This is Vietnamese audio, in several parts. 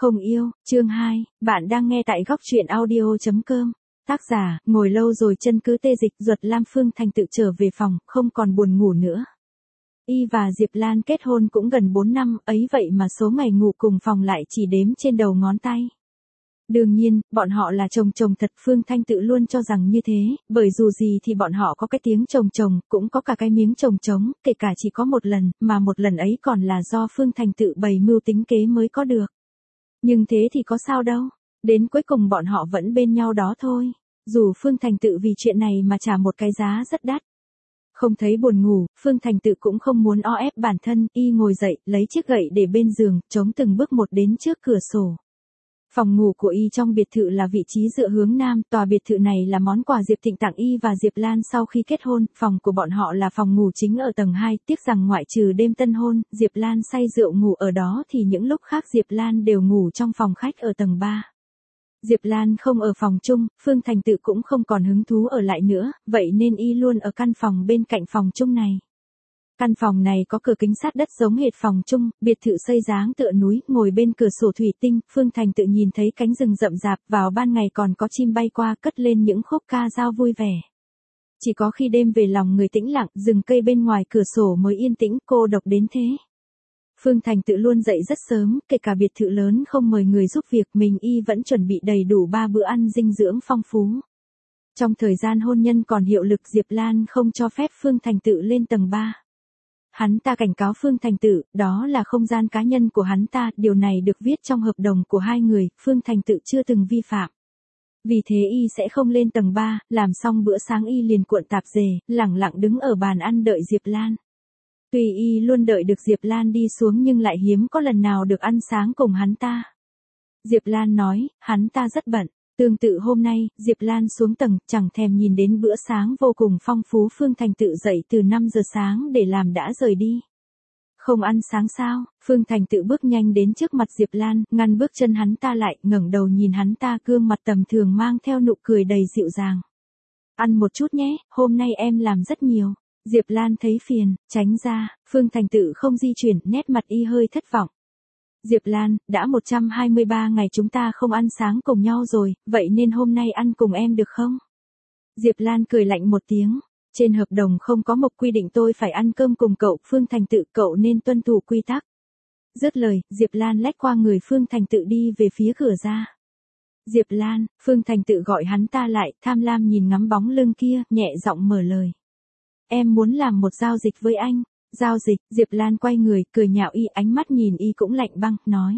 Không yêu, chương 2, bạn đang nghe tại góc truyện audio.com. Tác giả, ngồi lâu rồi chân cứ tê dịch. Duật Lam Phương Thành tự trở về phòng, không còn buồn ngủ nữa. Y và Diệp Lan kết hôn cũng gần 4 năm, ấy vậy mà số ngày ngủ cùng phòng lại chỉ đếm trên đầu ngón tay. Đương nhiên, bọn họ là chồng chồng thật, Phương Thanh tự luôn cho rằng như thế, bởi dù gì thì bọn họ có cái tiếng chồng chồng, cũng có cả cái miếng chồng trống, kể cả chỉ có một lần, mà một lần ấy còn là do Phương Thanh tự bày mưu tính kế mới có được. Nhưng thế thì có sao đâu, đến cuối cùng bọn họ vẫn bên nhau đó thôi, dù Phương Thành tự vì chuyện này mà trả một cái giá rất đắt. Không thấy buồn ngủ, Phương Thành tự cũng không muốn o ép bản thân, y ngồi dậy, lấy chiếc gậy để bên giường, chống từng bước một đến trước cửa sổ. Phòng ngủ của y trong biệt thự là vị trí dựa hướng nam, tòa biệt thự này là món quà Diệp Thịnh tặng y và Diệp Lan sau khi kết hôn, phòng của bọn họ là phòng ngủ chính ở tầng 2, tiếc rằng ngoại trừ đêm tân hôn, Diệp Lan say rượu ngủ ở đó thì những lúc khác Diệp Lan đều ngủ trong phòng khách ở tầng 3. Diệp Lan không ở phòng chung, Phương Thành tự cũng không còn hứng thú ở lại nữa, vậy nên y luôn ở căn phòng bên cạnh phòng chung này. Căn phòng này có cửa kính sát đất giống hệt phòng chung, biệt thự xây dáng tựa núi, ngồi bên cửa sổ thủy tinh, Phương Thành tự nhìn thấy cánh rừng rậm rạp, vào ban ngày còn có chim bay qua cất lên những khúc ca dao vui vẻ. Chỉ có khi đêm về lòng người tĩnh lặng, rừng cây bên ngoài cửa sổ mới yên tĩnh, cô độc đến thế. Phương Thành tự luôn dậy rất sớm, kể cả biệt thự lớn không mời người giúp việc, mình y vẫn chuẩn bị đầy đủ 3 bữa ăn dinh dưỡng phong phú. Trong thời gian hôn nhân còn hiệu lực, Diệp Lan không cho phép Phương Thành tự lên tầng 3. Hắn ta cảnh cáo Phương Thành tự, đó là không gian cá nhân của hắn ta, điều này được viết trong hợp đồng của hai người, Phương Thành tự chưa từng vi phạm. Vì thế y sẽ không lên tầng 3, làm xong bữa sáng y liền cuộn tạp dề, lẳng lặng đứng ở bàn ăn đợi Diệp Lan. Tuy y luôn đợi được Diệp Lan đi xuống nhưng lại hiếm có lần nào được ăn sáng cùng hắn ta. Diệp Lan nói, hắn ta rất bận. Tương tự hôm nay, Diệp Lan xuống tầng, chẳng thèm nhìn đến bữa sáng vô cùng phong phú. Phương Thành tự dậy từ 5 giờ sáng để làm đã rời đi. Không ăn sáng sao? Phương Thành tự bước nhanh đến trước mặt Diệp Lan, ngăn bước chân hắn ta lại, ngẩng đầu nhìn hắn ta, gương mặt tầm thường mang theo nụ cười đầy dịu dàng. Ăn một chút nhé, hôm nay em làm rất nhiều. Diệp Lan thấy phiền, tránh ra, Phương Thành tự không di chuyển, nét mặt y hơi thất vọng. Diệp Lan, đã 123 ngày chúng ta không ăn sáng cùng nhau rồi, vậy nên hôm nay ăn cùng em được không? Diệp Lan cười lạnh một tiếng, trên hợp đồng không có một quy định tôi phải ăn cơm cùng cậu, Phương Thành tự, cậu nên tuân thủ quy tắc. Dứt lời, Diệp Lan lách qua người Phương Thành tự đi về phía cửa ra. Diệp Lan, Phương Thành tự gọi hắn ta lại, tham lam nhìn ngắm bóng lưng kia, nhẹ giọng mở lời. Em muốn làm một giao dịch với anh. Giao dịch, Diệp Lan quay người, cười nhạo y, ánh mắt nhìn y cũng lạnh băng, nói.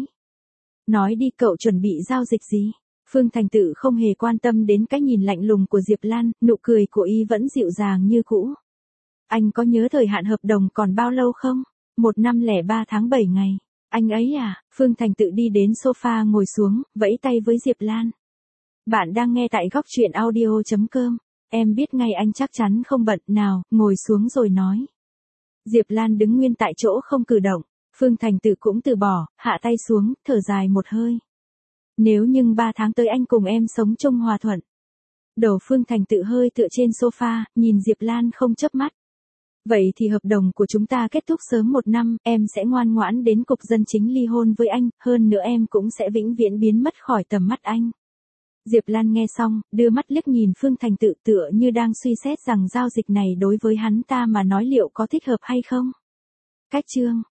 Nói đi, cậu chuẩn bị giao dịch gì? Phương Thành tự không hề quan tâm đến cái nhìn lạnh lùng của Diệp Lan, nụ cười của y vẫn dịu dàng như cũ. Anh có nhớ thời hạn hợp đồng còn bao lâu không? 1 năm 03 tháng 7 ngày. Anh ấy à? Phương Thành tự đi đến sofa ngồi xuống, vẫy tay với Diệp Lan. Bạn đang nghe tại góc truyện audio.com. Em biết ngay anh chắc chắn không bận, nào, ngồi xuống rồi nói. Diệp Lan đứng nguyên tại chỗ không cử động, Phương Thành tự cũng từ bỏ, hạ tay xuống, thở dài một hơi. Nếu nhưng 3 tháng tới anh cùng em sống chung hòa thuận. Đầu Phương Thành tự hơi tựa trên sofa, nhìn Diệp Lan không chớp mắt. Vậy thì hợp đồng của chúng ta kết thúc sớm 1 năm, em sẽ ngoan ngoãn đến cục dân chính ly hôn với anh, hơn nữa em cũng sẽ vĩnh viễn biến mất khỏi tầm mắt anh. Diệp Lan nghe xong, đưa mắt liếc nhìn Phương Thành tự, tựa như đang suy xét rằng giao dịch này đối với hắn ta mà nói liệu có thích hợp hay không. Cách chương